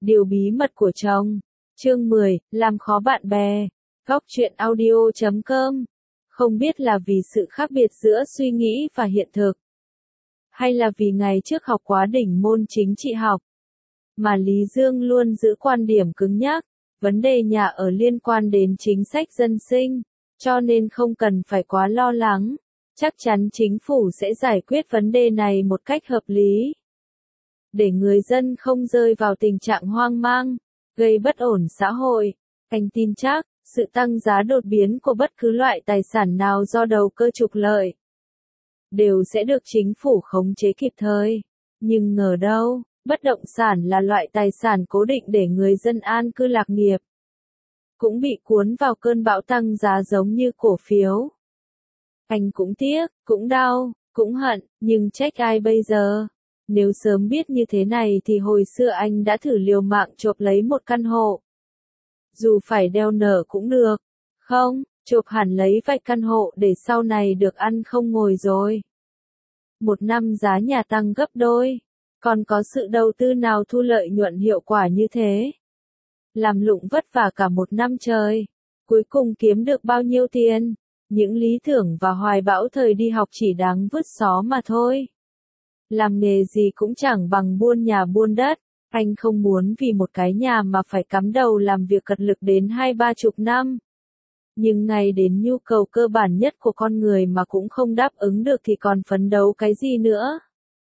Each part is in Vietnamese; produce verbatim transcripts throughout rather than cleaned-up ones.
Điều bí mật của chồng. Chương mười, làm khó bạn bè. Góc truyện audio chấm com. Không biết là vì sự khác biệt giữa suy nghĩ và hiện thực, hay là vì ngày trước học quá đỉnh môn chính trị học, mà Lý Dương luôn giữ quan điểm cứng nhắc, vấn đề nhà ở liên quan đến chính sách dân sinh, cho nên không cần phải quá lo lắng. Chắc chắn chính phủ sẽ giải quyết vấn đề này một cách hợp lý, để người dân không rơi vào tình trạng hoang mang, gây bất ổn xã hội. Anh tin chắc, sự tăng giá đột biến của bất cứ loại tài sản nào do đầu cơ trục lợi, đều sẽ được chính phủ khống chế kịp thời. Nhưng ngờ đâu, bất động sản là loại tài sản cố định để người dân an cư lạc nghiệp, cũng bị cuốn vào cơn bão tăng giá giống như cổ phiếu. Anh cũng tiếc, cũng đau, cũng hận, nhưng trách ai bây giờ? Nếu sớm biết như thế này thì hồi xưa anh đã thử liều mạng chộp lấy một căn hộ. Dù phải đeo nở cũng được. Không, chộp hẳn lấy vài căn hộ để sau này được ăn không ngồi rồi. Một năm giá nhà tăng gấp đôi. Còn có sự đầu tư nào thu lợi nhuận hiệu quả như thế? Làm lụng vất vả cả một năm trời. Cuối cùng kiếm được bao nhiêu tiền? Những lý tưởng và hoài bão thời đi học chỉ đáng vứt xó mà thôi. Làm nghề gì cũng chẳng bằng buôn nhà buôn đất. Anh không muốn vì một cái nhà mà phải cắm đầu làm việc cật lực đến hai ba chục năm. Nhưng ngay đến nhu cầu cơ bản nhất của con người mà cũng không đáp ứng được thì còn phấn đấu cái gì nữa.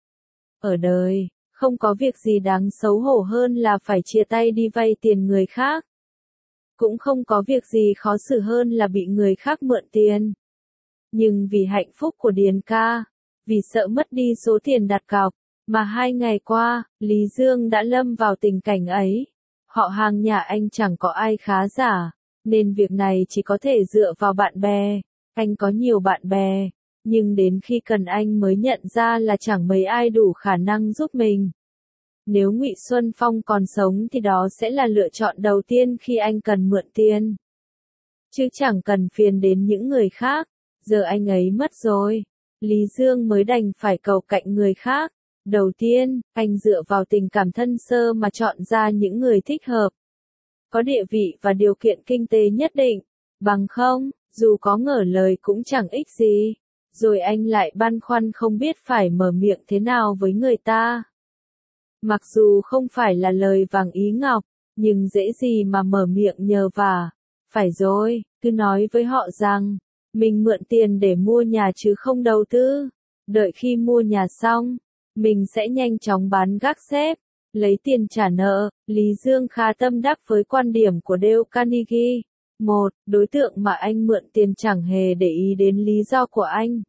Ở đời, không có việc gì đáng xấu hổ hơn là phải chia tay đi vay tiền người khác. Cũng không có việc gì khó xử hơn là bị người khác mượn tiền. Nhưng vì hạnh phúc của Điền ca, vì sợ mất đi số tiền đặt cọc, mà hai ngày qua, Lý Dương đã lâm vào tình cảnh ấy. Họ hàng nhà anh chẳng có ai khá giả, nên việc này chỉ có thể dựa vào bạn bè. Anh có nhiều bạn bè, nhưng đến khi cần anh mới nhận ra là chẳng mấy ai đủ khả năng giúp mình. Nếu Ngụy Xuân Phong còn sống thì đó sẽ là lựa chọn đầu tiên khi anh cần mượn tiền. Chứ chẳng cần phiền đến những người khác. Giờ anh ấy mất rồi, Lý Dương mới đành phải cầu cạnh người khác. Đầu tiên, anh dựa vào tình cảm thân sơ mà chọn ra những người thích hợp, có địa vị và điều kiện kinh tế nhất định. Bằng không, dù có ngỏ lời cũng chẳng ích gì. Rồi anh lại băn khoăn không biết phải mở miệng thế nào với người ta. Mặc dù không phải là lời vàng ý ngọc, nhưng dễ gì mà mở miệng nhờ vả. Phải rồi, cứ nói với họ rằng, mình mượn tiền để mua nhà chứ không đầu tư. Đợi khi mua nhà xong, mình sẽ nhanh chóng bán gác xép, lấy tiền trả nợ. Lý Dương khá tâm đắc với quan điểm của Dale Carnegie. Một, đối tượng mà anh mượn tiền chẳng hề để ý đến lý do của anh.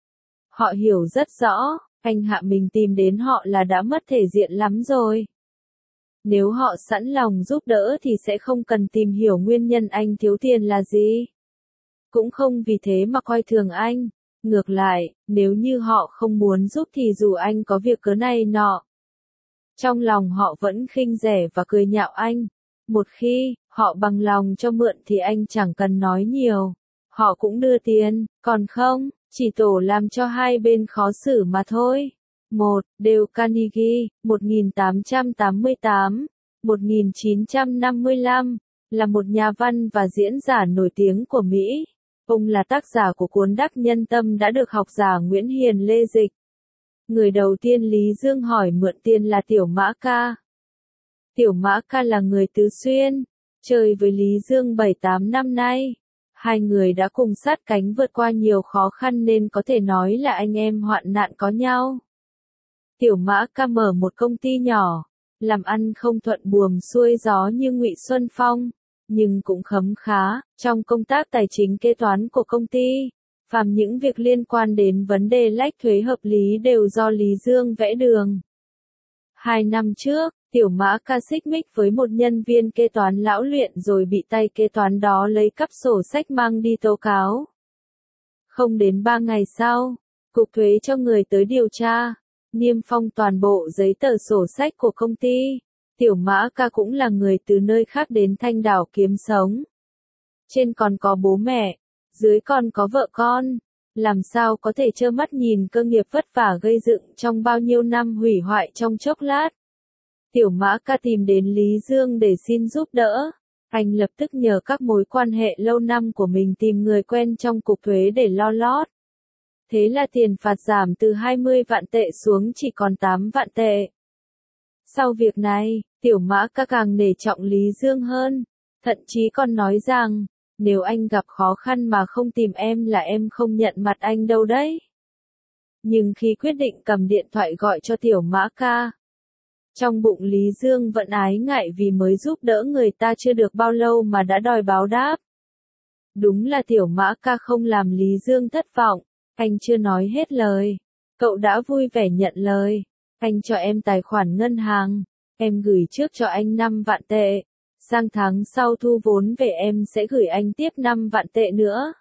Họ hiểu rất rõ, anh hạ mình tìm đến họ là đã mất thể diện lắm rồi. Nếu họ sẵn lòng giúp đỡ thì sẽ không cần tìm hiểu nguyên nhân anh thiếu tiền là gì. Cũng không vì thế mà coi thường anh. Ngược lại, nếu như họ không muốn giúp thì dù anh có việc cớ này nọ, trong lòng họ vẫn khinh rẻ và cười nhạo anh. Một khi họ bằng lòng cho mượn thì anh chẳng cần nói nhiều, họ cũng đưa tiền, còn không, chỉ tổ làm cho hai bên khó xử mà thôi. Một, Dale Carnegie, một nghìn tám trăm tám mươi tám đến một nghìn chín trăm năm mươi lăm, là một nhà văn và diễn giả nổi tiếng của Mỹ. Ông là tác giả của cuốn Đắc Nhân Tâm đã được học giả Nguyễn Hiền Lê dịch. Người đầu tiên Lý Dương hỏi mượn tiền là Tiểu Mã Ca. Tiểu Mã Ca là người Tứ Xuyên, chơi với Lý Dương bảy tám năm nay. Hai người đã cùng sát cánh vượt qua nhiều khó khăn nên có thể nói là anh em hoạn nạn có nhau. Tiểu Mã Ca mở một công ty nhỏ, làm ăn không thuận buồm xuôi gió như Ngụy Xuân Phong, nhưng cũng khấm khá trong công tác tài chính kế toán của công ty. Phàm những việc liên quan đến vấn đề lách thuế hợp lý đều do Lý Dương vẽ đường. Hai năm trước, Tiểu Mã Ca xích mích với một nhân viên kế toán lão luyện rồi bị tay kế toán đó lấy cắp sổ sách mang đi tố cáo. Không đến ba ngày sau, Cục Thuế cho người tới điều tra, niêm phong toàn bộ giấy tờ sổ sách của công ty. Tiểu Mã Ca cũng là người từ nơi khác đến Thanh Đảo kiếm sống. Trên còn có bố mẹ, dưới còn có vợ con. Làm sao có thể trơ mắt nhìn cơ nghiệp vất vả gây dựng trong bao nhiêu năm hủy hoại trong chốc lát. Tiểu Mã Ca tìm đến Lý Dương để xin giúp đỡ. Anh lập tức nhờ các mối quan hệ lâu năm của mình tìm người quen trong cục thuế để lo lót. Thế là tiền phạt giảm từ hai mươi vạn tệ xuống chỉ còn tám vạn tệ. Sau việc này, Tiểu Mã Ca càng nể trọng Lý Dương hơn, thậm chí còn nói rằng, nếu anh gặp khó khăn mà không tìm em là em không nhận mặt anh đâu đấy. Nhưng khi quyết định cầm điện thoại gọi cho Tiểu Mã Ca, trong bụng Lý Dương vẫn ái ngại vì mới giúp đỡ người ta chưa được bao lâu mà đã đòi báo đáp. Đúng là Tiểu Mã Ca không làm Lý Dương thất vọng, anh chưa nói hết lời. Cậu đã vui vẻ nhận lời. Anh cho em tài khoản ngân hàng, em gửi trước cho anh năm vạn tệ. Sang tháng sau thu vốn về em sẽ gửi anh tiếp năm vạn tệ nữa.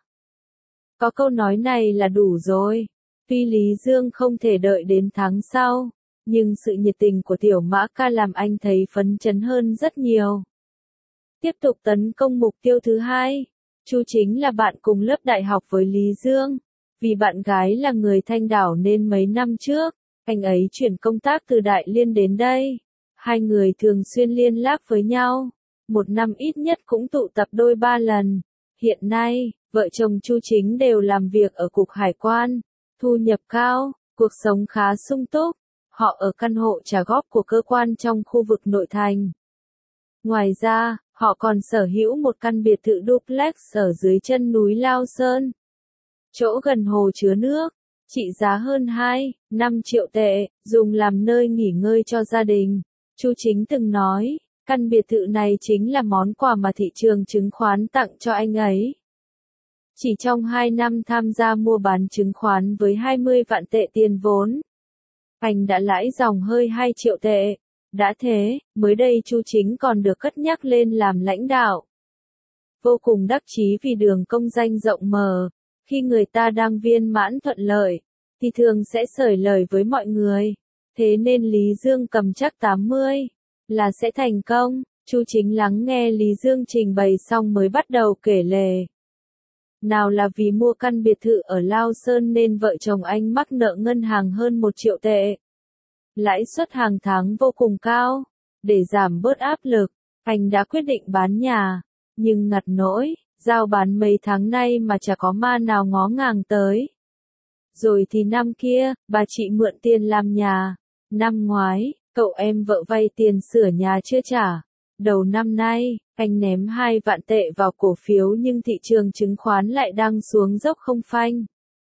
Có câu nói này là đủ rồi. Tuy Lý Dương không thể đợi đến tháng sau, nhưng sự nhiệt tình của Tiểu Mã Ca làm anh thấy phấn chấn hơn rất nhiều. Tiếp tục tấn công mục tiêu thứ hai. Chu chính là bạn cùng lớp đại học với Lý Dương. Vì bạn gái là người Thanh Đảo nên mấy năm trước, anh ấy chuyển công tác từ Đại Liên đến đây. Hai người thường xuyên liên lạc với nhau. Một năm ít nhất cũng tụ tập đôi ba lần. Hiện nay, vợ chồng Chu Chính đều làm việc ở Cục Hải quan, thu nhập cao, cuộc sống khá sung túc. Họ ở căn hộ trả góp của cơ quan trong khu vực nội thành. Ngoài ra, họ còn sở hữu một căn biệt thự duplex ở dưới chân núi Lao Sơn, chỗ gần hồ chứa nước, trị giá hơn hai phẩy năm triệu tệ, dùng làm nơi nghỉ ngơi cho gia đình. Chu Chính từng nói, căn biệt thự này chính là món quà mà thị trường chứng khoán tặng cho anh ấy. Chỉ trong hai năm tham gia mua bán chứng khoán với hai mươi vạn tệ tiền vốn, anh đã lãi dòng hơi hai triệu tệ. Đã thế, mới đây Chu Chính còn được cất nhắc lên làm lãnh đạo. Vô cùng đắc chí vì đường công danh rộng mở. Khi người ta đang viên mãn thuận lợi, thì thường sẽ xởi lời với mọi người. Thế nên Lý Dương cầm chắc tám mươi là sẽ thành công. Chu Chính lắng nghe Lý Dương trình bày xong mới bắt đầu kể lể. Nào là vì mua căn biệt thự ở Lao Sơn nên vợ chồng anh mắc nợ ngân hàng hơn một triệu tệ. Lãi suất hàng tháng vô cùng cao. Để giảm bớt áp lực, anh đã quyết định bán nhà. Nhưng ngặt nỗi, giao bán mấy tháng nay mà chả có ma nào ngó ngàng tới. Rồi thì năm kia, bà chị mượn tiền làm nhà. Năm ngoái, cậu em vợ vay tiền sửa nhà chưa trả. Đầu năm nay, anh ném hai vạn tệ vào cổ phiếu nhưng thị trường chứng khoán lại đang xuống dốc không phanh.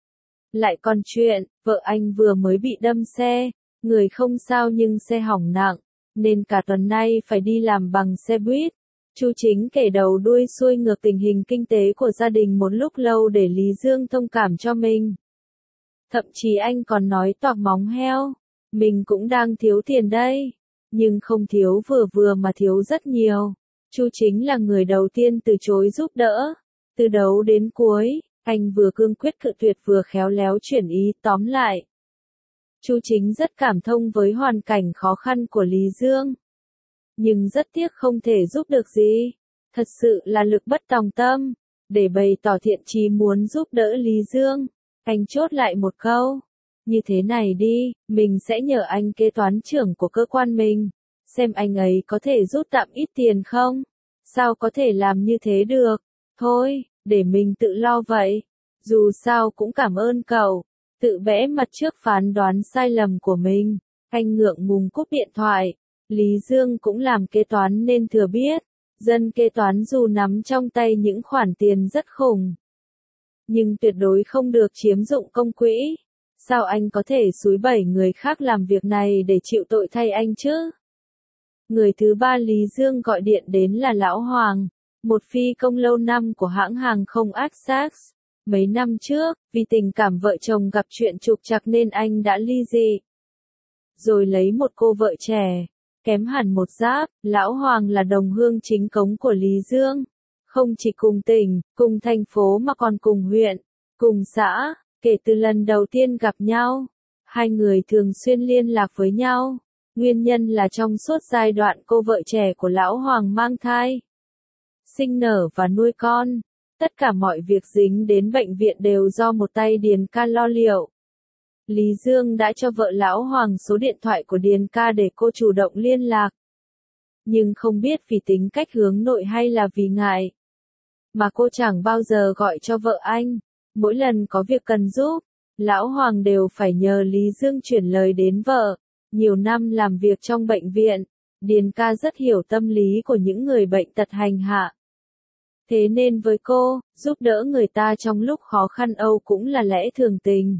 Lại còn chuyện, vợ anh vừa mới bị đâm xe, người không sao nhưng xe hỏng nặng, nên cả tuần nay phải đi làm bằng xe buýt. Chu Chính kể đầu đuôi xuôi ngược tình hình kinh tế của gia đình một lúc lâu để Lý Dương thông cảm cho mình. Thậm chí anh còn nói toạc móng heo, mình cũng đang thiếu tiền đây, nhưng không thiếu vừa vừa mà thiếu rất nhiều. Chu Chính là người đầu tiên từ chối giúp đỡ. Từ đầu đến cuối, anh vừa cương quyết cự tuyệt vừa khéo léo chuyển ý. Tóm lại, Chu Chính rất cảm thông với hoàn cảnh khó khăn của Lý Dương. Nhưng rất tiếc không thể giúp được gì. Thật sự là lực bất tòng tâm. Để bày tỏ thiện chí muốn giúp đỡ Lý Dương, anh chốt lại một câu. Như thế này đi, mình sẽ nhờ anh kế toán trưởng của cơ quan mình, xem anh ấy có thể rút tạm ít tiền không? Sao có thể làm như thế được? Thôi, để mình tự lo vậy. Dù sao cũng cảm ơn cậu. Tự bẽ mặt trước phán đoán sai lầm của mình. Anh ngượng ngùng cúp điện thoại. Lý Dương cũng làm kế toán nên thừa biết. Dân kế toán dù nắm trong tay những khoản tiền rất khủng, nhưng tuyệt đối không được chiếm dụng công quỹ. Sao anh có thể xúi bẩy người khác làm việc này để chịu tội thay anh chứ? Người thứ ba Lý Dương gọi điện đến là Lão Hoàng, một phi công lâu năm của hãng hàng không Ajax. Mấy năm trước, vì tình cảm vợ chồng gặp chuyện trục trặc nên anh đã ly dị. Rồi lấy một cô vợ trẻ, kém hẳn một giáp. Lão Hoàng là đồng hương chính cống của Lý Dương. Không chỉ cùng tỉnh, cùng thành phố mà còn cùng huyện, cùng xã. Kể từ lần đầu tiên gặp nhau, hai người thường xuyên liên lạc với nhau. Nguyên nhân là trong suốt giai đoạn cô vợ trẻ của Lão Hoàng mang thai, sinh nở và nuôi con, tất cả mọi việc dính đến bệnh viện đều do một tay Điền Ca lo liệu. Lý Dương đã cho vợ Lão Hoàng số điện thoại của Điền ca để cô chủ động liên lạc. Nhưng không biết vì tính cách hướng nội hay là vì ngại, mà cô chẳng bao giờ gọi cho vợ anh. Mỗi lần có việc cần giúp, Lão Hoàng đều phải nhờ Lý Dương chuyển lời đến vợ. Nhiều năm làm việc trong bệnh viện, Điền ca rất hiểu tâm lý của những người bệnh tật hành hạ. Thế nên với cô, giúp đỡ người ta trong lúc khó khăn Âu cũng là lẽ thường tình.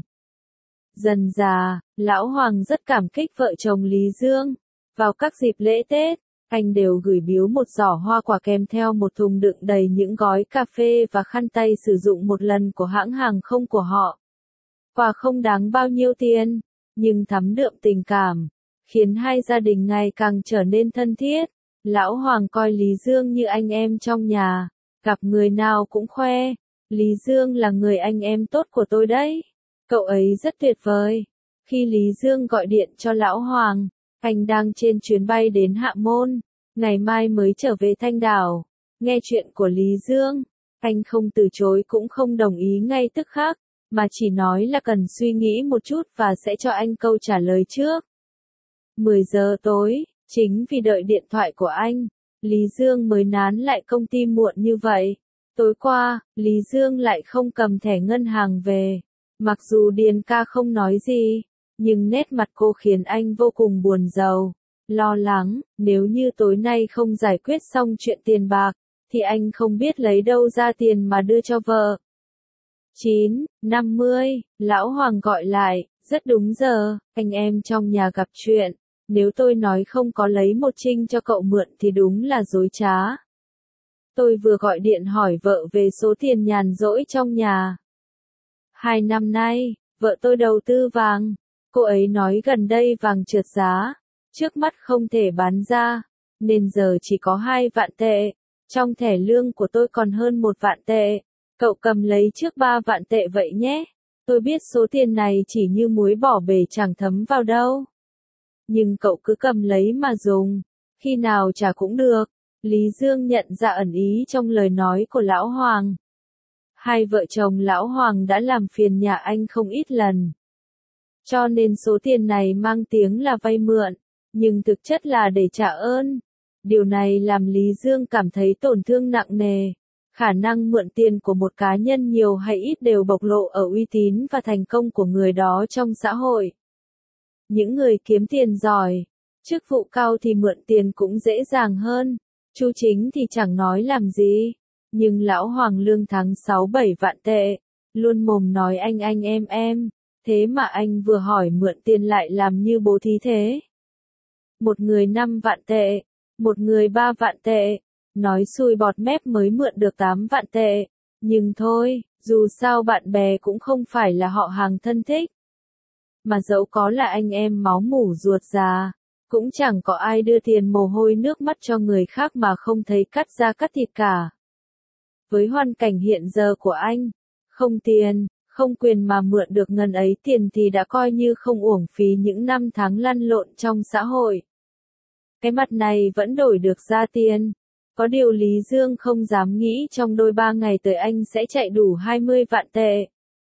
Dần dà, Lão Hoàng rất cảm kích vợ chồng Lý Dương. Vào các dịp lễ Tết, anh đều gửi biếu một giỏ hoa quả kèm theo một thùng đựng đầy những gói cà phê và khăn tay sử dụng một lần của hãng hàng không của họ. Quà không đáng bao nhiêu tiền, nhưng thắm đượm tình cảm, khiến hai gia đình ngày càng trở nên thân thiết. Lão Hoàng coi Lý Dương như anh em trong nhà, gặp người nào cũng khoe. Lý Dương là người anh em tốt của tôi đấy. Cậu ấy rất tuyệt vời. Khi Lý Dương gọi điện cho Lão Hoàng, anh đang trên chuyến bay đến Hạ Môn, ngày mai mới trở về Thanh Đảo. Nghe chuyện của Lý Dương, anh không từ chối cũng không đồng ý ngay tức khắc, mà chỉ nói là cần suy nghĩ một chút và sẽ cho anh câu trả lời trước. mười giờ tối, chính vì đợi điện thoại của anh, Lý Dương mới nán lại công ty muộn như vậy. Tối qua, Lý Dương lại không cầm thẻ ngân hàng về. Mặc dù Điền ca không nói gì, nhưng nét mặt cô khiến anh vô cùng buồn rầu, lo lắng. Nếu như tối nay không giải quyết xong chuyện tiền bạc, thì anh không biết lấy đâu ra tiền mà đưa cho vợ. chín, năm mươi, Lão Hoàng gọi lại, rất đúng giờ, anh em trong nhà gặp chuyện. Nếu tôi nói không có lấy một trinh cho cậu mượn thì đúng là dối trá. Tôi vừa gọi điện hỏi vợ về số tiền nhàn rỗi trong nhà. Hai năm nay, vợ tôi đầu tư vàng. Cô ấy nói gần đây vàng trượt giá, trước mắt không thể bán ra, nên giờ chỉ có hai vạn tệ. Trong thẻ lương của tôi còn hơn một vạn tệ. Cậu cầm lấy trước ba vạn tệ vậy nhé. Tôi biết số tiền này chỉ như muối bỏ bể chẳng thấm vào đâu. Nhưng cậu cứ cầm lấy mà dùng, khi nào trả cũng được. Lý Dương nhận ra ẩn ý trong lời nói của Lão Hoàng. Hai vợ chồng Lão Hoàng đã làm phiền nhà anh không ít lần. Cho nên số tiền này mang tiếng là vay mượn, nhưng thực chất là để trả ơn. Điều này làm Lý Dương cảm thấy tổn thương nặng nề. Khả năng mượn tiền của một cá nhân nhiều hay ít đều bộc lộ ở uy tín và thành công của người đó trong xã hội. Những người kiếm tiền giỏi, chức vụ cao thì mượn tiền cũng dễ dàng hơn. Chu Chính thì chẳng nói làm gì, nhưng Lão Hoàng lương tháng sáu bảy vạn tệ, luôn mồm nói anh anh em em, thế mà anh vừa hỏi mượn tiền lại làm như bố thí thế. Một người năm vạn tệ, một người ba vạn tệ, nói xui bọt mép mới mượn được tám vạn tệ, nhưng thôi, dù sao bạn bè cũng không phải là họ hàng thân thích. Mà dẫu có là anh em máu mủ ruột già, cũng chẳng có ai đưa tiền mồ hôi nước mắt cho người khác mà không thấy cắt da cắt thịt cả. Với hoàn cảnh hiện giờ của anh, không tiền, không quyền mà mượn được ngần ấy tiền thì đã coi như không uổng phí những năm tháng lăn lộn trong xã hội. Cái mặt này vẫn đổi được ra tiền. Có điều Lý Dương không dám nghĩ trong đôi ba ngày tới anh sẽ chạy đủ hai mươi vạn tệ.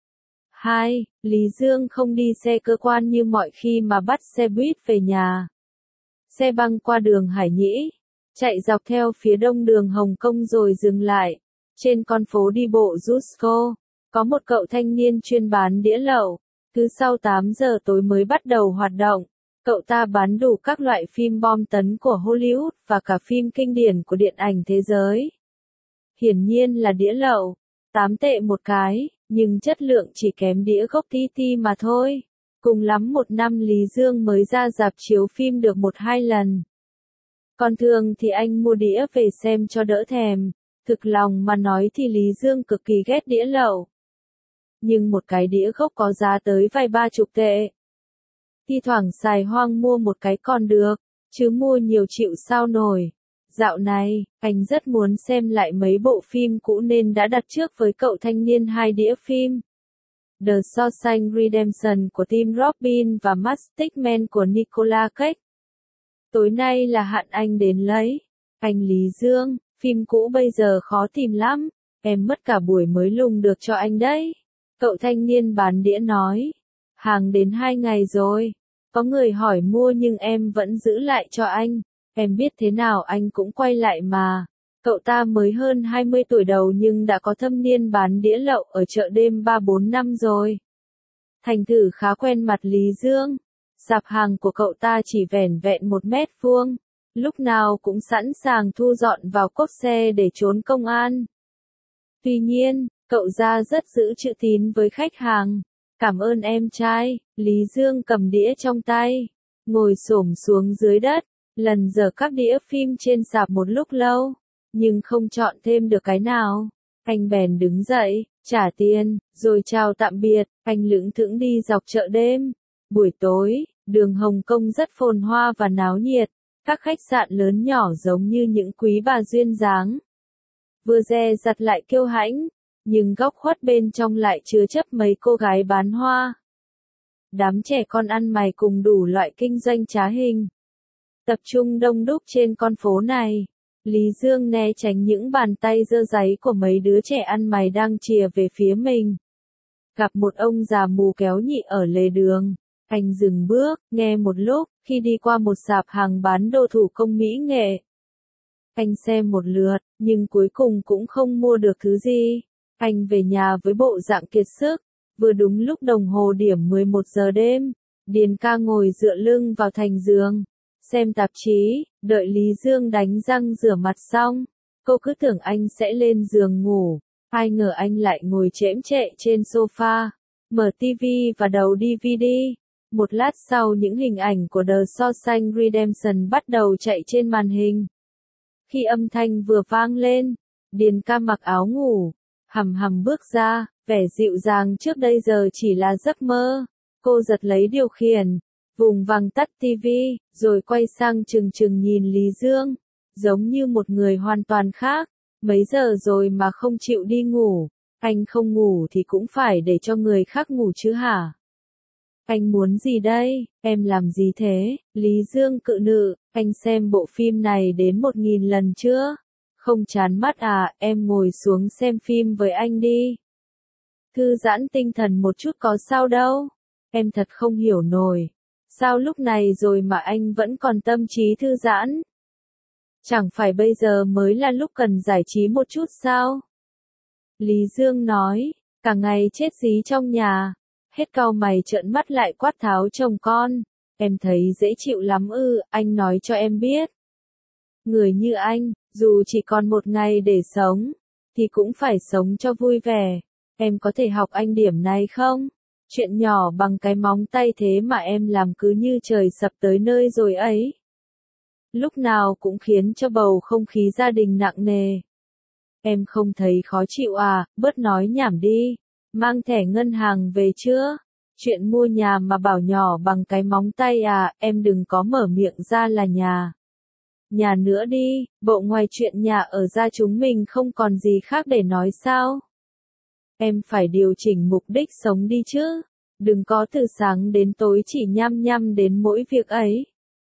hai. Lý Dương không đi xe cơ quan như mọi khi mà bắt xe buýt về nhà. Xe băng qua đường Hải Nhĩ, chạy dọc theo phía đông đường Hồng Kông rồi dừng lại. Trên con phố đi bộ Jusco, có một cậu thanh niên chuyên bán đĩa lậu. Cứ sau tám giờ tối mới bắt đầu hoạt động. Cậu ta bán đủ các loại phim bom tấn của Hollywood và cả phim kinh điển của điện ảnh thế giới. Hiển nhiên là đĩa lậu, tám tệ một cái, nhưng chất lượng chỉ kém đĩa gốc tí ti mà thôi. Cùng lắm một năm Lý Dương mới ra rạp chiếu phim được một hai lần. Còn thường thì anh mua đĩa về xem cho đỡ thèm. Thực lòng mà nói thì Lý Dương cực kỳ ghét đĩa lậu. Nhưng một cái đĩa gốc có giá tới vài ba chục tệ. Thi thoảng xài hoang mua một cái còn được, chứ mua nhiều chịu sao nổi. Dạo này, anh rất muốn xem lại mấy bộ phim cũ nên đã đặt trước với cậu thanh niên hai đĩa phim. The Shawshank Redemption của Tim Robbins và Plastic Man của Nicolas Cage. Tối nay là hạn anh đến lấy. Anh Lý Dương, phim cũ bây giờ khó tìm lắm, em mất cả buổi mới lùng được cho anh đấy. Cậu thanh niên bán đĩa nói. Hàng đến hai ngày rồi. Có người hỏi mua nhưng em vẫn giữ lại cho anh. Em biết thế nào anh cũng quay lại mà. Cậu ta mới hơn hai mươi tuổi đầu nhưng đã có thâm niên bán đĩa lậu ở chợ đêm ba bốn năm rồi. Thành thử khá quen mặt Lý Dương. Sạp hàng của cậu ta chỉ vẻn vẹn một mét vuông. Lúc nào cũng sẵn sàng thu dọn vào cốp xe để trốn công an. Tuy nhiên, cậu ra rất giữ chữ tín với khách hàng. Cảm ơn em trai, Lý Dương cầm đĩa trong tay. Ngồi xổm xuống dưới đất, lần dở các đĩa phim trên sạp một lúc lâu. Nhưng không chọn thêm được cái nào. Anh bèn đứng dậy, trả tiền, rồi chào tạm biệt. Anh lững thững đi dọc chợ đêm. Buổi tối, đường Hồng Kông rất phồn hoa và náo nhiệt. Các khách sạn lớn nhỏ giống như những quý bà duyên dáng. Vừa dè dặt lại kiêu hãnh, nhưng góc khuất bên trong lại chứa chấp mấy cô gái bán hoa. Đám trẻ con ăn mày cùng đủ loại kinh doanh trá hình. Tập trung đông đúc trên con phố này. Lý Dương né tránh những bàn tay giơ giấy của mấy đứa trẻ ăn mày đang chìa về phía mình. Gặp một ông già mù kéo nhị ở lề đường. Anh dừng bước, nghe một lúc, khi đi qua một sạp hàng bán đồ thủ công mỹ nghệ. Anh xem một lượt, nhưng cuối cùng cũng không mua được thứ gì. Anh về nhà với bộ dạng kiệt sức. Vừa đúng lúc đồng hồ điểm mười một giờ đêm, Điền ca ngồi dựa lưng vào thành giường, xem tạp chí, đợi Lý Dương đánh răng rửa mặt xong. Cô cứ tưởng anh sẽ lên giường ngủ, ai ngờ anh lại ngồi chễm chệ trên sofa, mở tivi và đầu đê vê đê. Một lát sau những hình ảnh của The Shawshank Redemption bắt đầu chạy trên màn hình. Khi âm thanh vừa vang lên, Điền ca mặc áo ngủ, hầm hầm bước ra, vẻ dịu dàng trước đây giờ chỉ là giấc mơ. Cô giật lấy điều khiển, vùng vằng tắt tivi, rồi quay sang trừng trừng nhìn Lý Dương, giống như một người hoàn toàn khác. Mấy giờ rồi mà không chịu đi ngủ, anh không ngủ thì cũng phải để cho người khác ngủ chứ hả? Anh muốn gì đây, em làm gì thế? Lý Dương cự nự, anh xem bộ phim này đến một nghìn lần chưa? Không chán mắt à, em ngồi xuống xem phim với anh đi. Thư giãn tinh thần một chút có sao đâu. Em thật không hiểu nổi. Sao lúc này rồi mà anh vẫn còn tâm trí thư giãn? Chẳng phải bây giờ mới là lúc cần giải trí một chút sao? Lý Dương nói, cả ngày chết dí trong nhà. Hết cau mày trợn mắt lại quát tháo chồng con. Em thấy dễ chịu lắm ư, anh nói cho em biết. Người như anh, dù chỉ còn một ngày để sống, thì cũng phải sống cho vui vẻ. Em có thể học anh điểm này không? Chuyện nhỏ bằng cái móng tay thế mà em làm cứ như trời sập tới nơi rồi ấy. Lúc nào cũng khiến cho bầu không khí gia đình nặng nề. Em không thấy khó chịu à, bớt nói nhảm đi. Mang thẻ ngân hàng về chưa? Chuyện mua nhà mà bảo nhỏ bằng cái móng tay à, em đừng có mở miệng ra là nhà. Nhà nữa đi, bộ ngoài chuyện nhà ở ra chúng mình không còn gì khác để nói sao? Em phải điều chỉnh mục đích sống đi chứ. Đừng có từ sáng đến tối chỉ nhăm nhăm đến mỗi việc ấy.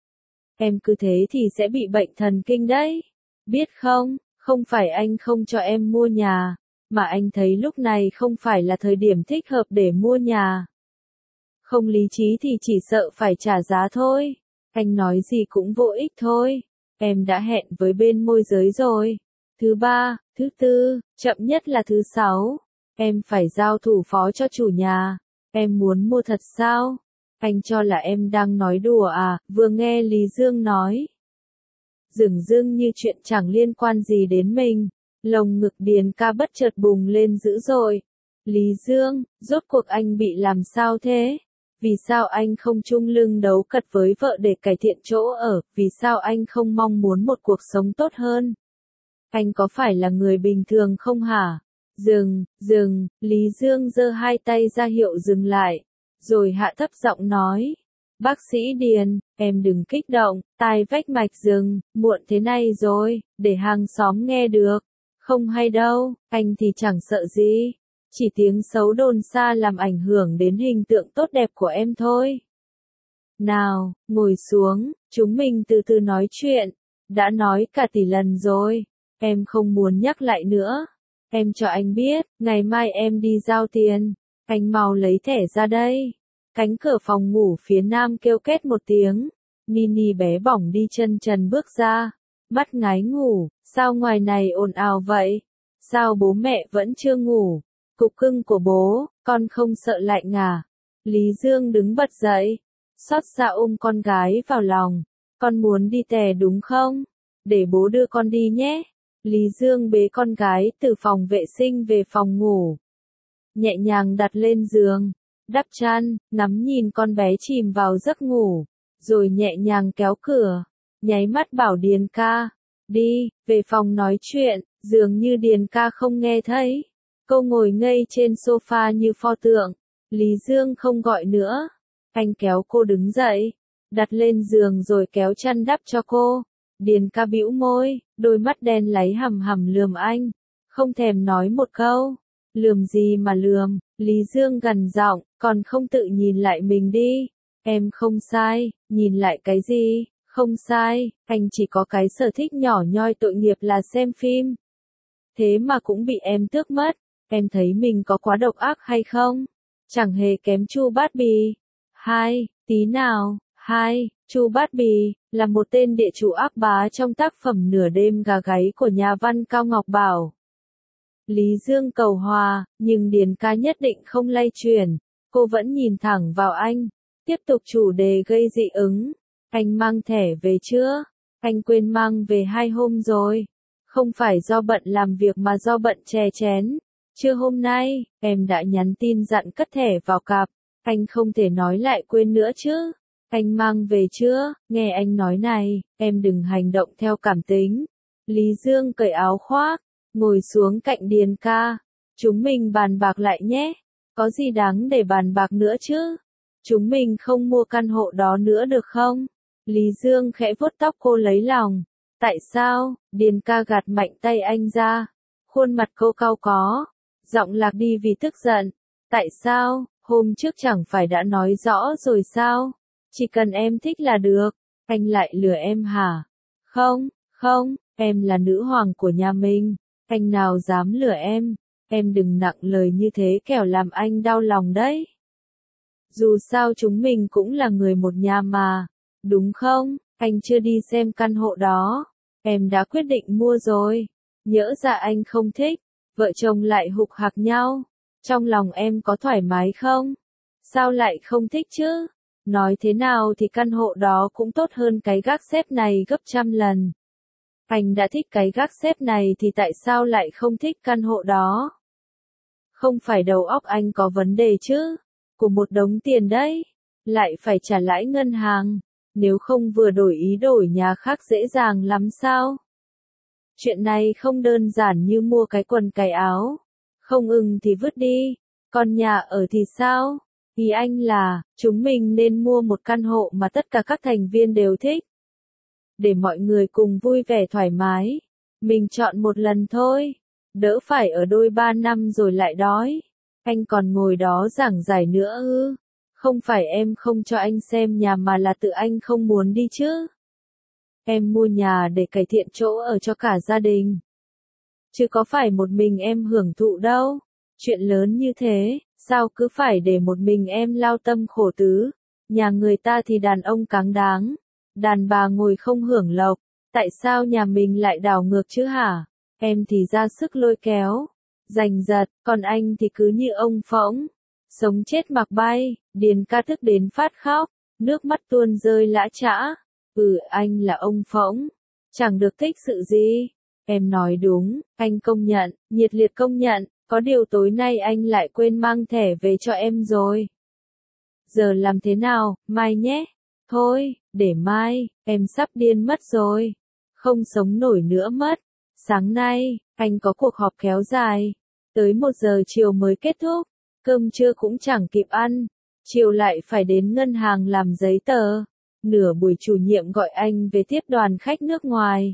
Em cứ thế thì sẽ bị bệnh thần kinh đấy. Biết không, không phải anh không cho em mua nhà, mà anh thấy lúc này không phải là thời điểm thích hợp để mua nhà. Không lý trí thì chỉ sợ phải trả giá thôi. Anh nói gì cũng vô ích thôi. Em đã hẹn với bên môi giới rồi. Thứ ba, thứ tư, chậm nhất là thứ sáu. Em phải giao thủ phó cho chủ nhà. Em muốn mua thật sao? Anh cho là em đang nói đùa à? Vừa nghe Lý Dương nói. Dửng dưng như chuyện chẳng liên quan gì đến mình. Lồng ngực Điền ca bất chợt bùng lên dữ dội. Lý Dương, rốt cuộc anh bị làm sao thế? Vì sao anh không chung lưng đấu cật với vợ để cải thiện chỗ ở? Vì sao anh không mong muốn một cuộc sống tốt hơn? Anh có phải là người bình thường không hả? Dừng, dừng, Lý Dương giơ hai tay ra hiệu dừng lại, rồi hạ thấp giọng nói. Bác sĩ Điền, em đừng kích động, tai vách mạch dừng, muộn thế này rồi, để hàng xóm nghe được. Không hay đâu, anh thì chẳng sợ gì. Chỉ tiếng xấu đồn xa làm ảnh hưởng đến hình tượng tốt đẹp của em thôi. Nào, ngồi xuống, chúng mình từ từ nói chuyện. Đã nói cả tỷ lần rồi, em không muốn nhắc lại nữa. Em cho anh biết, ngày mai em đi giao tiền. Anh mau lấy thẻ ra đây. Cánh cửa phòng ngủ phía nam kêu két một tiếng. Nini bé bỏng đi chân trần bước ra. Mắt ngái ngủ, sao ngoài này ồn ào vậy? Sao bố mẹ vẫn chưa ngủ? Cục cưng của bố, con không sợ lạnh à? Lý Dương đứng bật dậy. Xót xa ôm con gái vào lòng. Con muốn đi tè đúng không? Để bố đưa con đi nhé. Lý Dương bế con gái từ phòng vệ sinh về phòng ngủ. Nhẹ nhàng đặt lên giường, đắp chăn, ngắm nhìn con bé chìm vào giấc ngủ, rồi nhẹ nhàng kéo cửa, nháy mắt bảo Điền ca, đi, về phòng nói chuyện, dường như Điền ca không nghe thấy. Cô ngồi ngây trên sofa như pho tượng, Lý Dương không gọi nữa, anh kéo cô đứng dậy, đặt lên giường rồi kéo chăn đắp cho cô. Điền ca bĩu môi, đôi mắt đen láy hằm hằm lườm anh, không thèm nói một câu. Lườm gì mà lườm, Lý Dương gằn giọng, còn không tự nhìn lại mình đi. Em không sai, nhìn lại cái gì, không sai, anh chỉ có cái sở thích nhỏ nhoi tội nghiệp là xem phim. Thế mà cũng bị em tước mất, em thấy mình có quá độc ác hay không? Chẳng hề kém Chu Bát Bì. Hai, tí nào, hai, Chu Bát Bì, là một tên địa chủ ác bá trong tác phẩm Nửa đêm gà gáy của nhà văn Cao Ngọc Bảo. Lý Dương cầu hòa, nhưng Điền ca nhất định không lay chuyển. Cô vẫn nhìn thẳng vào anh. Tiếp tục chủ đề gây dị ứng. Anh mang thẻ về chưa? Anh quên mang về hai hôm rồi. Không phải do bận làm việc mà do bận chè chén. Chưa hôm nay, em đã nhắn tin dặn cất thẻ vào cặp. Anh không thể nói lại quên nữa chứ. Anh mang về chưa? Nghe anh nói này, em đừng hành động theo cảm tính. Lý Dương cởi áo khoác, ngồi xuống cạnh Điền ca. Chúng mình bàn bạc lại nhé. Có gì đáng để bàn bạc nữa chứ? Chúng mình không mua căn hộ đó nữa được không? Lý Dương khẽ vuốt tóc cô lấy lòng. Tại sao? Điền ca gạt mạnh tay anh ra. Khuôn mặt cô cau có. Giọng lạc đi vì tức giận. Tại sao? Hôm trước chẳng phải đã nói rõ rồi sao? Chỉ cần em thích là được. Anh lại lừa em hả? Không, không, em là nữ hoàng của nhà mình. Anh nào dám lừa em? Em đừng nặng lời như thế kẻo làm anh đau lòng đấy. Dù sao chúng mình cũng là người một nhà mà. Đúng không? Anh chưa đi xem căn hộ đó. Em đã quyết định mua rồi. Nhỡ ra anh không thích. Vợ chồng lại hục hặc nhau. Trong lòng em có thoải mái không? Sao lại không thích chứ? Nói thế nào thì căn hộ đó cũng tốt hơn cái gác xếp này gấp trăm lần. Anh đã thích cái gác xếp này thì tại sao lại không thích căn hộ đó? Không phải đầu óc anh có vấn đề chứ? Của một đống tiền đấy, lại phải trả lãi ngân hàng. Nếu không vừa đổi ý đổi nhà khác dễ dàng lắm sao? Chuyện này không đơn giản như mua cái quần cái áo. Không ưng thì vứt đi. Còn nhà ở thì sao? Ý anh là, chúng mình nên mua một căn hộ mà tất cả các thành viên đều thích. Để mọi người cùng vui vẻ thoải mái. Mình chọn một lần thôi. Đỡ phải ở đôi ba năm rồi lại đói. Anh còn ngồi đó giảng giải nữa ư? Không phải em không cho anh xem nhà mà là tự anh không muốn đi chứ? Em mua nhà để cải thiện chỗ ở cho cả gia đình. Chứ có phải một mình em hưởng thụ đâu. Chuyện lớn như thế, sao cứ phải để một mình em lao tâm khổ tứ? Nhà người ta thì đàn ông cáng đáng. Đàn bà ngồi không hưởng lộc. Tại sao nhà mình lại đảo ngược chứ hả? Em thì ra sức lôi kéo. Giành giật, còn anh thì cứ như ông phỗng. Sống chết mặc bay, Điền ca thức đến phát khóc. Nước mắt tuôn rơi lã chã. Ừ, anh là ông phỗng. Chẳng được thích sự gì. Em nói đúng, anh công nhận, nhiệt liệt công nhận. Có điều tối nay anh lại quên mang thẻ về cho em rồi. Giờ làm thế nào, mai nhé. Thôi, để mai, em sắp điên mất rồi. Không sống nổi nữa mất. Sáng nay, anh có cuộc họp kéo dài. Tới một giờ chiều mới kết thúc. Cơm trưa cũng chẳng kịp ăn. Chiều lại phải đến ngân hàng làm giấy tờ. Nửa buổi chủ nhiệm gọi anh về tiếp đoàn khách nước ngoài.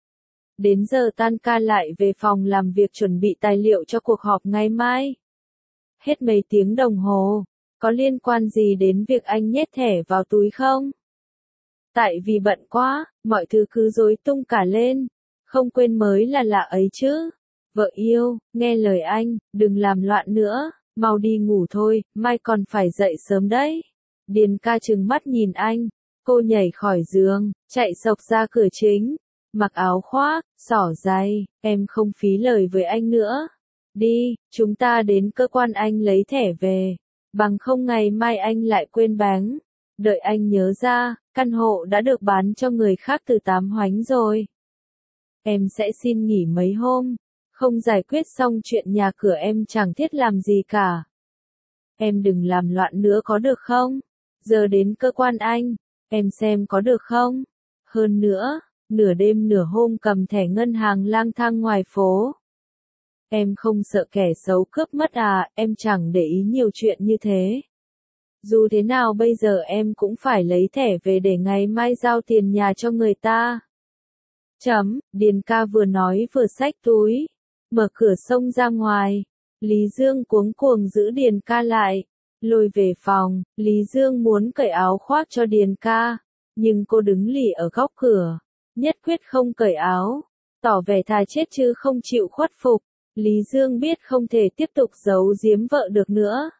Đến giờ tan ca lại về phòng làm việc chuẩn bị tài liệu cho cuộc họp ngày mai. Hết mấy tiếng đồng hồ. Có liên quan gì đến việc anh nhét thẻ vào túi không? Tại vì bận quá, mọi thứ cứ rối tung cả lên. Không quên mới là lạ ấy chứ. Vợ yêu, nghe lời anh, đừng làm loạn nữa. mau đi ngủ thôi, mai còn phải dậy sớm đấy. Điền ca trừng mắt nhìn anh, cô nhảy khỏi giường, chạy xộc ra cửa chính, mặc áo khoác, xỏ giày, em không phí lời với anh nữa. Đi, chúng ta đến cơ quan anh lấy thẻ về, bằng không ngày mai anh lại quên bánh. Đợi anh nhớ ra, căn hộ đã được bán cho người khác từ Tám Hoánh rồi. Em sẽ xin nghỉ mấy hôm, không giải quyết xong chuyện nhà cửa em chẳng thiết làm gì cả. Em đừng làm loạn nữa có được không? Giờ đến cơ quan anh, em xem có được không? Hơn nữa, nửa đêm nửa hôm cầm thẻ ngân hàng lang thang ngoài phố. Em không sợ kẻ xấu cướp mất à, em chẳng để ý nhiều chuyện như thế. Dù thế nào bây giờ em cũng phải lấy thẻ về để ngày mai giao tiền nhà cho người ta. Chấm, Điền ca vừa nói vừa xách túi, mở cửa xông ra ngoài. Lý Dương cuống cuồng giữ Điền ca lại, lôi về phòng. Lý Dương muốn cởi áo khoác cho Điền ca, nhưng cô đứng lì ở góc cửa, nhất quyết không cởi áo, tỏ vẻ thà chết chứ không chịu khuất phục. Lý Dương biết không thể tiếp tục giấu giếm vợ được nữa.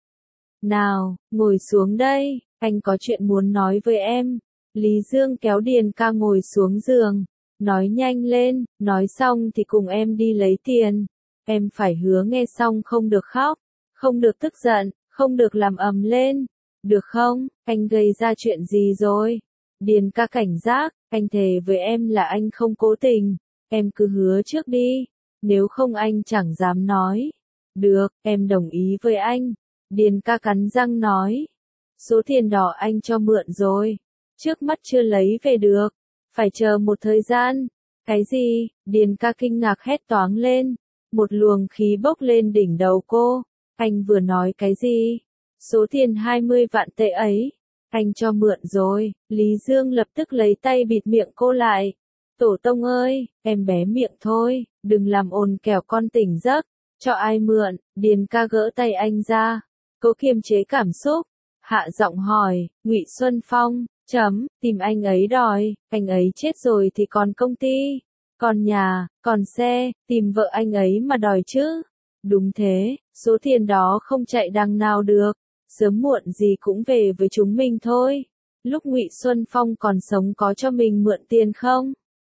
Nào, ngồi xuống đây, anh có chuyện muốn nói với em. Lý Dương kéo Điền ca ngồi xuống giường, nói nhanh lên, nói xong thì cùng em đi lấy tiền. Em phải hứa nghe xong không được khóc, không được tức giận, không được làm ầm lên. Được không, anh gây ra chuyện gì rồi? Điền ca cảnh giác, anh thề với em là anh không cố tình. Em cứ hứa trước đi, nếu không anh chẳng dám nói. Được, em đồng ý với anh. Điền ca cắn răng nói. Số tiền đó anh cho mượn rồi, trước mắt chưa lấy về được, phải chờ một thời gian. Cái gì? Điền ca kinh ngạc hét toáng lên, một luồng khí bốc lên đỉnh đầu cô. Anh vừa nói cái gì? Số tiền hai mươi vạn tệ ấy, anh cho mượn rồi. Lý Dương lập tức lấy tay bịt miệng cô lại. Tổ tông ơi, em bé miệng thôi, đừng làm ồn kẻo con tỉnh giấc. Cho ai mượn? Điền ca gỡ tay anh ra, cố kiềm chế cảm xúc, hạ giọng hỏi. Ngụy Xuân Phong. Chấm, tìm anh ấy đòi, anh ấy chết rồi thì còn công ty, còn nhà, còn xe, tìm vợ anh ấy mà đòi chứ. Đúng thế, số tiền đó không chạy đằng nào được, sớm muộn gì cũng về với chúng mình thôi. Lúc Ngụy Xuân Phong còn sống có cho mình mượn tiền không?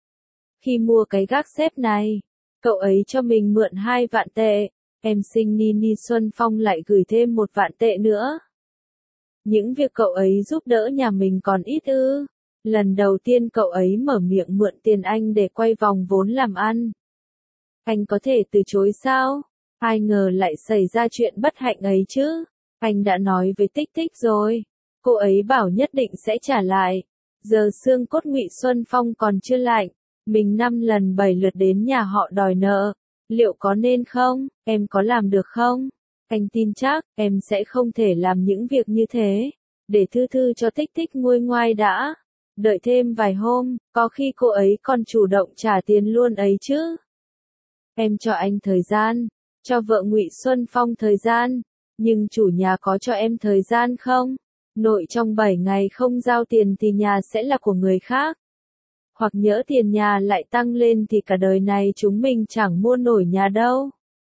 Khi mua cái gác xếp này, cậu ấy cho mình mượn hai vạn tệ, em sinh Nini Xuân Phong lại gửi thêm một vạn tệ nữa. Những việc cậu ấy giúp đỡ nhà mình còn ít ư? Lần đầu tiên cậu ấy mở miệng mượn tiền anh để quay vòng vốn làm ăn. Anh có thể từ chối sao? Ai ngờ lại xảy ra chuyện bất hạnh ấy chứ? Anh đã nói với Tích Tích rồi, cô ấy bảo nhất định sẽ trả lại. Giờ xương cốt Ngụy Xuân Phong còn chưa lạnh, mình năm lần bảy lượt đến nhà họ đòi nợ, liệu có nên không? Em có làm được không? Anh tin chắc, em sẽ không thể làm những việc như thế. Để Thư Thư cho Tích Tích nguôi ngoai đã. Đợi thêm vài hôm, có khi cô ấy còn chủ động trả tiền luôn ấy chứ. Em cho anh thời gian, cho vợ Ngụy Xuân Phong thời gian, nhưng chủ nhà có cho em thời gian không? Nội trong bảy ngày không giao tiền thì nhà sẽ là của người khác. Hoặc nhỡ tiền nhà lại tăng lên thì cả đời này chúng mình chẳng mua nổi nhà đâu.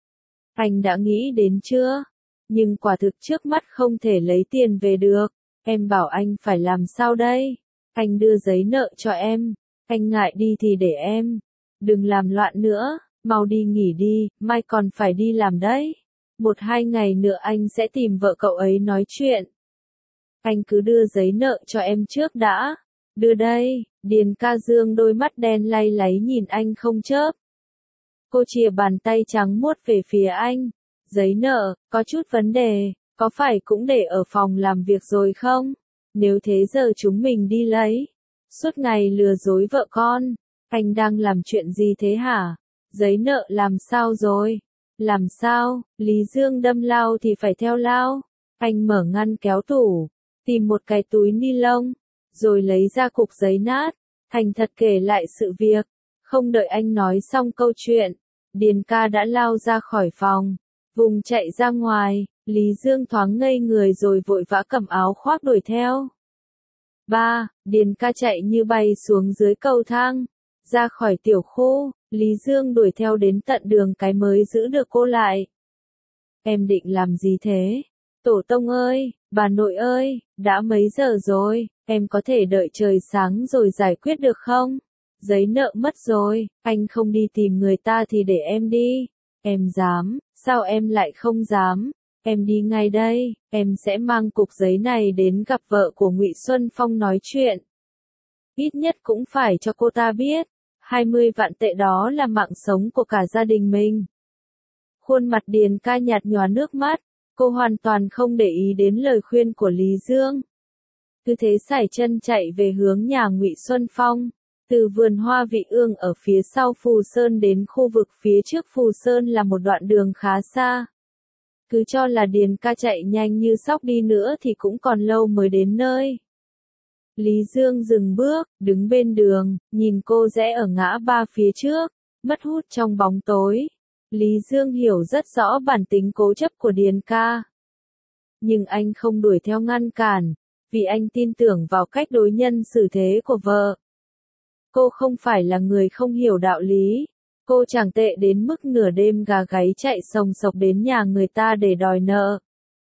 Anh đã nghĩ đến chưa? Nhưng quả thực trước mắt không thể lấy tiền về được. Em bảo anh phải làm sao đây? Anh đưa giấy nợ cho em. Anh ngại đi thì để em. Đừng làm loạn nữa. Mau đi nghỉ đi, mai còn phải đi làm đấy. Một hai ngày nữa anh sẽ tìm vợ cậu ấy nói chuyện. Anh cứ đưa giấy nợ cho em trước đã. Đưa đây. Điền ca dương đôi mắt đen lay láy nhìn anh không chớp. Cô chìa bàn tay trắng muốt về phía anh. Giấy nợ, có chút vấn đề, có phải cũng để ở phòng làm việc rồi không? Nếu thế giờ chúng mình đi lấy. Suốt ngày lừa dối vợ con. Anh đang làm chuyện gì thế hả? Giấy nợ làm sao rồi? Làm sao? Lý Dương đâm lao thì phải theo lao. Anh mở ngăn kéo tủ, tìm một cái túi ni lông, rồi lấy ra cục giấy nát, thành thật kể lại sự việc. Không đợi anh nói xong câu chuyện, Điền ca đã lao ra khỏi phòng, vùng chạy ra ngoài. Lý Dương thoáng ngây người rồi vội vã cầm áo khoác đuổi theo. Ba, Điền ca chạy như bay xuống dưới cầu thang, ra khỏi tiểu khu. Lý Dương đuổi theo đến tận đường cái mới giữ được cô lại. Em định làm gì thế? Tổ tông ơi, bà nội ơi, đã mấy giờ rồi, em có thể đợi trời sáng rồi giải quyết được không? Giấy nợ mất rồi, anh không đi tìm người ta thì để em đi. Em dám, sao em lại không dám? Em đi ngay đây, em sẽ mang cục giấy này đến gặp vợ của Ngụy Xuân Phong nói chuyện. Ít nhất cũng phải cho cô ta biết, hai mươi vạn tệ đó là mạng sống của cả gia đình mình. Khuôn mặt Điền Ca nhạt nhòa nước mắt, cô hoàn toàn không để ý đến lời khuyên của Lý Dương. Cứ thế sải chân chạy về hướng nhà Ngụy Xuân Phong. Từ vườn hoa Vị Ương ở phía sau Phù Sơn đến khu vực phía trước Phù Sơn là một đoạn đường khá xa. Cứ cho là Điền Ca chạy nhanh như sóc đi nữa thì cũng còn lâu mới đến nơi. Lý Dương dừng bước, đứng bên đường, nhìn cô rẽ ở ngã ba phía trước, mất hút trong bóng tối. Lý Dương hiểu rất rõ bản tính cố chấp của Điền Ca. Nhưng anh không đuổi theo ngăn cản, vì anh tin tưởng vào cách đối nhân xử thế của vợ. Cô không phải là người không hiểu đạo lý. Cô chẳng tệ đến mức nửa đêm gà gáy chạy sồng sộc đến nhà người ta để đòi nợ.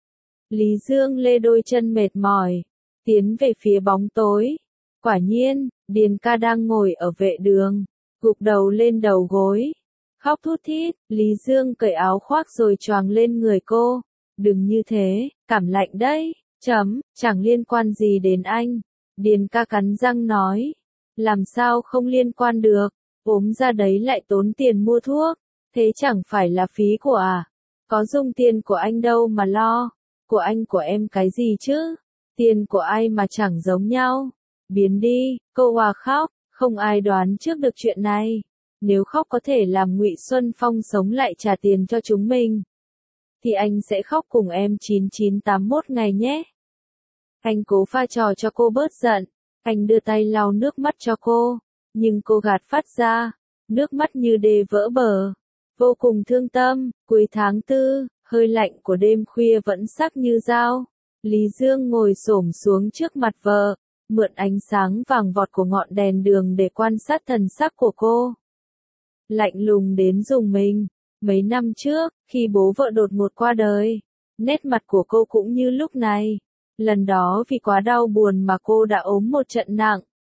Lý Dương lê đôi chân mệt mỏi, tiến về phía bóng tối. Quả nhiên, Điền Ca đang ngồi ở vệ đường, gục đầu lên đầu gối, khóc thút thít. Lý Dương cởi áo khoác rồi choàng lên người cô. Đừng như thế, cảm lạnh đấy. Chấm, chẳng liên quan gì đến anh. Điền Ca cắn răng nói. Làm sao không liên quan được, ốm ra đấy lại tốn tiền mua thuốc, thế chẳng phải là phí của à? Có dùng tiền của anh đâu mà lo, của anh của em cái gì chứ? Tiền của ai mà chẳng giống nhau. Biến đi, cô Hòa khóc, không ai đoán trước được chuyện này. Nếu khóc có thể làm Ngụy Xuân Phong sống lại trả tiền cho chúng mình, thì anh sẽ khóc cùng em chín chín tám mốt ngày nhé. Anh cố pha trò cho cô bớt giận. Anh đưa tay lau nước mắt cho cô, nhưng cô gạt phát ra, nước mắt như đê vỡ bờ. Vô cùng thương tâm, cuối tháng tư, hơi lạnh của đêm khuya vẫn sắc như dao. Lý Dương ngồi xổm xuống trước mặt vợ, mượn ánh sáng vàng vọt của ngọn đèn đường để quan sát thần sắc của cô. Lạnh lùng đến rùng mình. Mấy năm trước, khi bố vợ đột ngột qua đời, nét mặt của cô cũng như lúc này. Lần đó vì quá đau buồn mà cô đã ốm một trận nặng.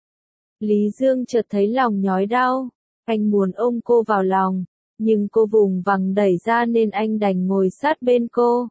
Lý Dương chợt thấy lòng nhói đau. Anh muốn ôm cô vào lòng, nhưng cô vùng vằng đẩy ra nên anh đành ngồi sát bên cô.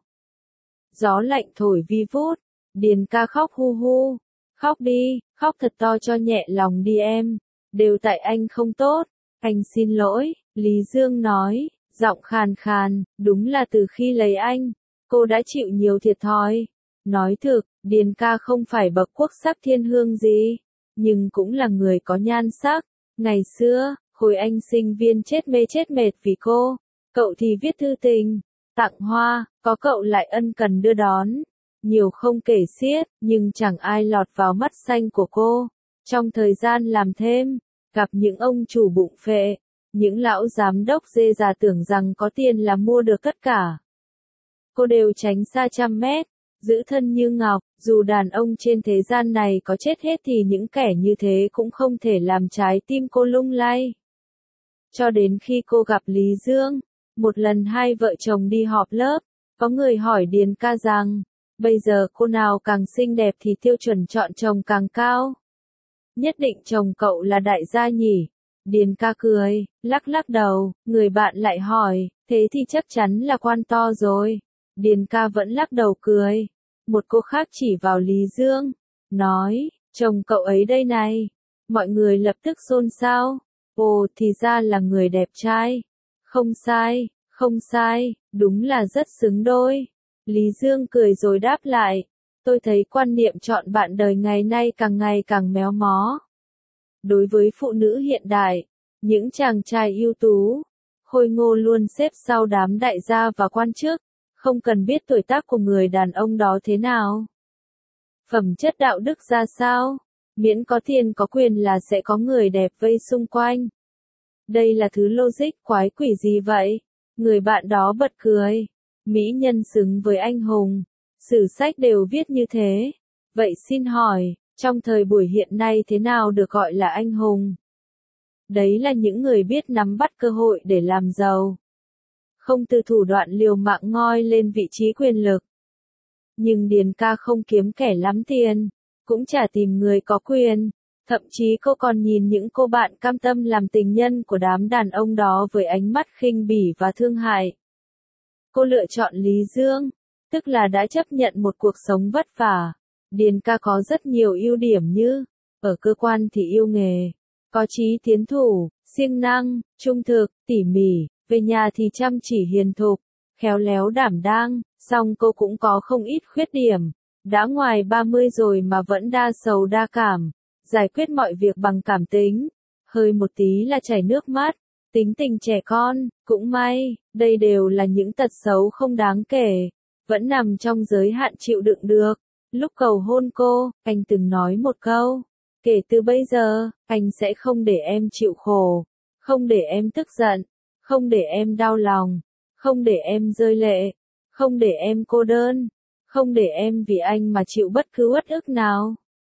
Gió lạnh thổi vi vút, Điền Ca khóc hu hu. Khóc đi, khóc thật to cho nhẹ lòng đi em. Đều tại anh không tốt. Anh xin lỗi, Lý Dương nói, giọng khàn khàn, đúng là từ khi lấy anh, cô đã chịu nhiều thiệt thòi. Nói thực, Điền Ca không phải bậc quốc sắc thiên hương gì, nhưng cũng là người có nhan sắc. Ngày xưa, hồi anh sinh viên chết mê chết mệt vì cô, cậu thì viết thư tình, tặng hoa, có cậu lại ân cần đưa đón. Nhiều không kể xiết, nhưng chẳng ai lọt vào mắt xanh của cô. Trong thời gian làm thêm, gặp những ông chủ bụng phệ, những lão giám đốc dê già tưởng rằng có tiền là mua được tất cả. Cô đều tránh xa trăm mét. Giữ thân như ngọc, dù đàn ông trên thế gian này có chết hết thì những kẻ như thế cũng không thể làm trái tim cô lung lay. Cho đến khi cô gặp Lý Dương, một lần hai vợ chồng đi họp lớp, có người hỏi Điền Ca rằng, bây giờ cô nào càng xinh đẹp thì tiêu chuẩn chọn chồng càng cao. Nhất định chồng cậu là đại gia nhỉ? Điền Ca cười, lắc lắc đầu, người bạn lại hỏi, thế thì chắc chắn là quan to rồi. Điền Ca vẫn lắc đầu cười. Một cô khác chỉ vào Lý Dương, nói, chồng cậu ấy đây này. Mọi người lập tức xôn xao. Ồ, thì ra là người đẹp trai. Không sai, không sai, đúng là rất xứng đôi. Lý Dương cười rồi đáp lại, tôi thấy quan niệm chọn bạn đời ngày nay càng ngày càng méo mó. Đối với phụ nữ hiện đại, những chàng trai ưu tú, khôi ngô luôn xếp sau đám đại gia và quan chức. Không cần biết tuổi tác của người đàn ông đó thế nào, phẩm chất đạo đức ra sao, miễn có tiền có quyền là sẽ có người đẹp vây xung quanh. Đây là thứ logic quái quỷ gì vậy? Người bạn đó bật cười. Mỹ nhân xứng với anh hùng. Sử sách đều viết như thế. Vậy xin hỏi, trong thời buổi hiện nay thế nào được gọi là anh hùng? Đấy là những người biết nắm bắt cơ hội để làm giàu. không từ thủ đoạn liều mạng ngoi lên vị trí quyền lực. Nhưng Điền ca không kiếm kẻ lắm tiền, cũng chả tìm người có quyền, thậm chí cô còn nhìn những cô bạn cam tâm làm tình nhân của đám đàn ông đó với ánh mắt khinh bỉ và thương hại. Cô lựa chọn Lý Dương, tức là đã chấp nhận một cuộc sống vất vả. Điền ca có rất nhiều ưu điểm như, ở cơ quan thì yêu nghề, có chí tiến thủ, siêng năng, trung thực, tỉ mỉ, về nhà thì chăm chỉ hiền thục, khéo léo đảm đang, song cô cũng có không ít khuyết điểm. Đã ngoài ba mươi rồi mà vẫn đa sầu đa cảm, giải quyết mọi việc bằng cảm tính, hơi một tí là chảy nước mắt, tính tình trẻ con, cũng may, đây đều là những tật xấu không đáng kể, vẫn nằm trong giới hạn chịu đựng được. Lúc cầu hôn cô, anh từng nói một câu, kể từ bây giờ, anh sẽ không để em chịu khổ, không để em tức giận, không để em đau lòng, không để em rơi lệ, không để em cô đơn, không để em vì anh mà chịu bất cứ uất ức nào.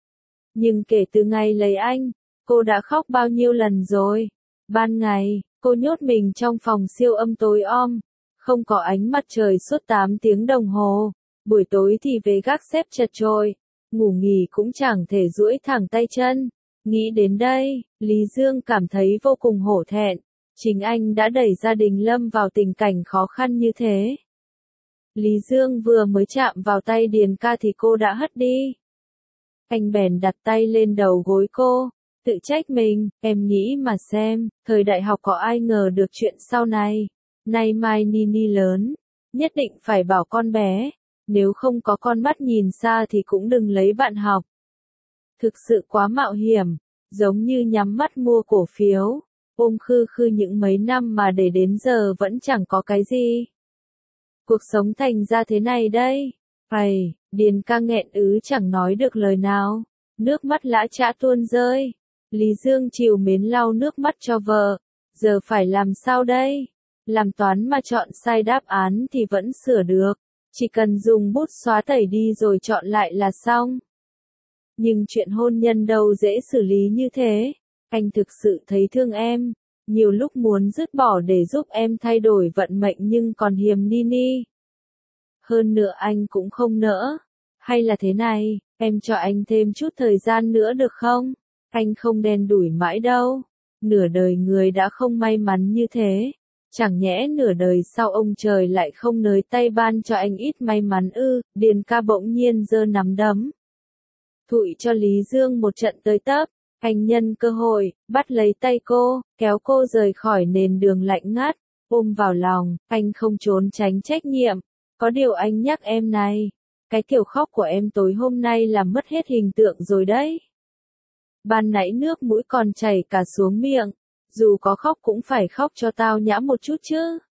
Nhưng kể từ ngày lấy anh, cô đã khóc bao nhiêu lần rồi. Ban ngày, cô nhốt mình trong phòng siêu âm tối om, không có ánh mặt trời suốt tám tiếng đồng hồ. Buổi tối thì về gác xếp chật chội, ngủ nghỉ cũng chẳng thể duỗi thẳng tay chân. Nghĩ đến đây, Lý Dương cảm thấy vô cùng hổ thẹn. Chính anh đã đẩy gia đình lâm vào tình cảnh khó khăn như thế. Lý Dương vừa mới chạm vào tay Điền ca thì cô đã hất đi. Anh bèn đặt tay lên đầu gối cô, tự trách mình, em nghĩ mà xem, thời đại học có ai ngờ được chuyện sau này. Nay mai Nini lớn, nhất định phải bảo con bé, nếu không có con mắt nhìn xa thì cũng đừng lấy bạn học. Thực sự quá mạo hiểm, giống như nhắm mắt mua cổ phiếu, ôm khư khư những mấy năm mà để đến giờ vẫn chẳng có cái gì. Cuộc sống thành ra thế này đây. Ây, Điền ca nghẹn ứ chẳng nói được lời nào, nước mắt lã chã tuôn rơi. Lý Dương trìu mến lau nước mắt cho vợ, giờ phải làm sao đây? Làm toán mà chọn sai đáp án thì vẫn sửa được, chỉ cần dùng bút xóa tẩy đi rồi chọn lại là xong. Nhưng chuyện hôn nhân đâu dễ xử lý như thế, anh thực sự thấy thương em, nhiều lúc muốn dứt bỏ để giúp em thay đổi vận mệnh nhưng còn hiềm Nini. Hơn nữa anh cũng không nỡ. Hay là thế này, em cho anh thêm chút thời gian nữa được không? Anh không đen đủi mãi đâu. Nửa đời người đã không may mắn như thế. Chẳng nhẽ nửa đời sau ông trời lại không nới tay ban cho anh ít may mắn ư? Điền ca bỗng nhiên giơ nắm đấm. Thụi cho Lý Dương một trận tới tấp. Anh nhân cơ hội, bắt lấy tay cô, kéo cô rời khỏi nền đường lạnh ngắt, ôm vào lòng, anh không trốn tránh trách nhiệm. Có điều anh nhắc em này, cái kiểu khóc của em tối hôm nay làm mất hết hình tượng rồi đấy. Ban nãy nước mũi còn chảy cả xuống miệng, dù có khóc cũng phải khóc cho tao nhã một chút chứ.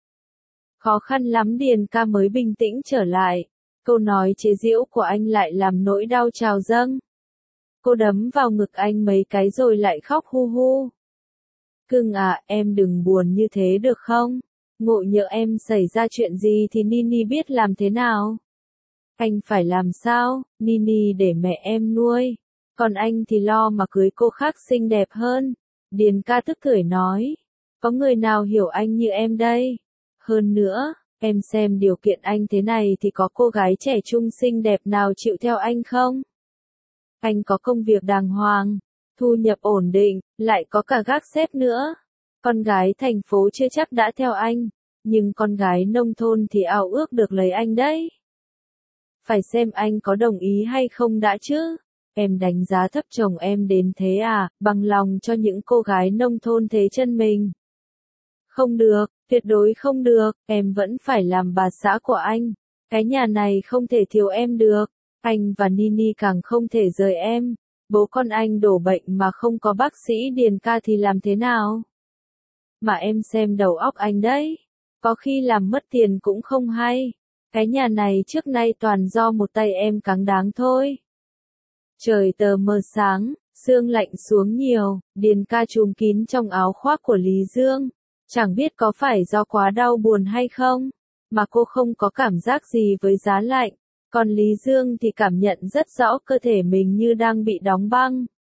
Khó khăn lắm Điền ca mới bình tĩnh trở lại, câu nói chế giễu của anh lại làm nỗi đau trào dâng. Cô đấm vào ngực anh mấy cái rồi lại khóc hu hu. Cưng à, em đừng buồn như thế được không? Ngộ nhỡ em xảy ra chuyện gì thì Nini biết làm thế nào? Anh phải làm sao? Nini để mẹ em nuôi. Còn anh thì lo mà cưới cô khác xinh đẹp hơn. Điền ca tức cười nói. Có người nào hiểu anh như em đây? Hơn nữa, em xem điều kiện anh thế này thì có cô gái trẻ trung xinh đẹp nào chịu theo anh không? Anh có công việc đàng hoàng, thu nhập ổn định, lại có cả gác xếp nữa. Con gái thành phố chưa chắc đã theo anh, nhưng con gái nông thôn thì ao ước được lấy anh đấy. Phải xem anh có đồng ý hay không đã chứ. Em đánh giá thấp chồng em đến thế à, bằng lòng cho những cô gái nông thôn thế chân mình. Không được, tuyệt đối không được, em vẫn phải làm bà xã của anh. Cái nhà này không thể thiếu em được. Anh và Nini càng không thể rời em. Bố con anh đổ bệnh mà không có bác sĩ Điền ca thì làm thế nào? Mà em xem đầu óc anh đấy. Có khi làm mất tiền cũng không hay. Cái nhà này trước nay toàn do một tay em cáng đáng thôi. Trời tờ mờ sáng, sương lạnh xuống nhiều, Điền ca trùm kín trong áo khoác của Lý Dương. Chẳng biết có phải do quá đau buồn hay không, mà cô không có cảm giác gì với giá lạnh. Còn Lý Dương thì cảm nhận rất rõ cơ thể mình như đang bị đóng băng.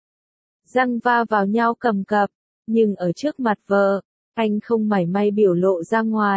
Răng va vào nhau cầm cập, nhưng ở trước mặt vợ, anh không mảy may biểu lộ ra ngoài.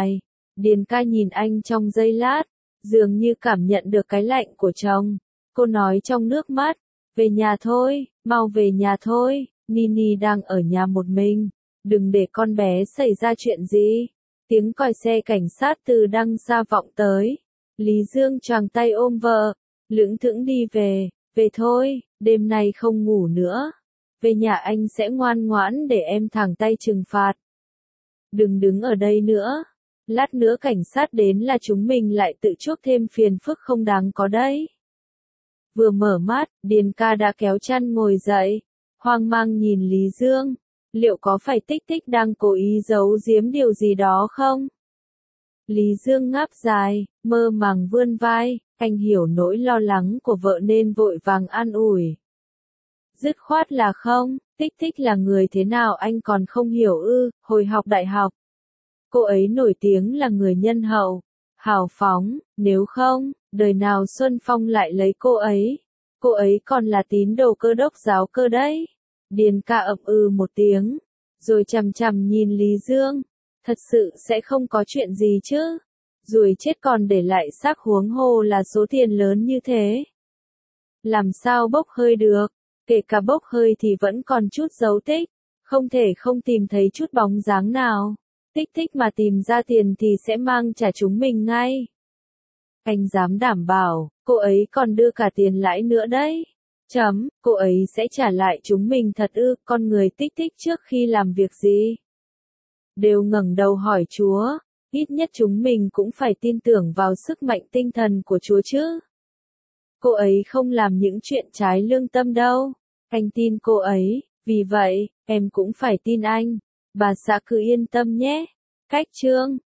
Điền ca nhìn anh trong giây lát, dường như cảm nhận được cái lạnh của chồng. Cô nói trong nước mắt, về nhà thôi, mau về nhà thôi, Nini đang ở nhà một mình, đừng để con bé xảy ra chuyện gì. Tiếng còi xe cảnh sát từ đằng xa vọng tới. Lý Dương choàng tay ôm vợ, lững thững đi về, về thôi, đêm nay không ngủ nữa. Về nhà anh sẽ ngoan ngoãn để em thẳng tay trừng phạt. Đừng đứng ở đây nữa. Lát nữa cảnh sát đến là chúng mình lại tự chuốc thêm phiền phức không đáng có đấy. Vừa mở mắt, Điền ca đã kéo chăn ngồi dậy, hoang mang nhìn Lý Dương. Liệu có phải Tích Tích đang cố ý giấu giếm điều gì đó không? Lý Dương ngáp dài, mơ màng vươn vai, anh hiểu nỗi lo lắng của vợ nên vội vàng an ủi. Dứt khoát là không, Tích Tích là người thế nào anh còn không hiểu ư, hồi học đại học. Cô ấy nổi tiếng là người nhân hậu, hào phóng, nếu không, đời nào Xuân Phong lại lấy cô ấy. Cô ấy còn là tín đồ Cơ Đốc giáo cơ đấy. Điền ca ậm ừ một tiếng, rồi chằm chằm nhìn Lý Dương. Thật sự sẽ không có chuyện gì chứ? Ruồi chết còn để lại xác, huống hồ là số tiền lớn như thế. Làm sao bốc hơi được? Kể cả bốc hơi thì vẫn còn chút dấu tích, không thể không tìm thấy chút bóng dáng nào. Tích Tích mà tìm ra tiền thì sẽ mang trả chúng mình ngay. Anh dám đảm bảo, cô ấy còn đưa cả tiền lãi nữa đấy. Chấm, cô ấy sẽ trả lại chúng mình thật ư? Con người Tích Tích trước khi làm việc gì đều ngẩng đầu hỏi Chúa, ít nhất chúng mình cũng phải tin tưởng vào sức mạnh tinh thần của Chúa chứ. Cô ấy không làm những chuyện trái lương tâm đâu. Anh tin cô ấy, vì vậy, em cũng phải tin anh. Bà xã cứ yên tâm nhé. Cách chương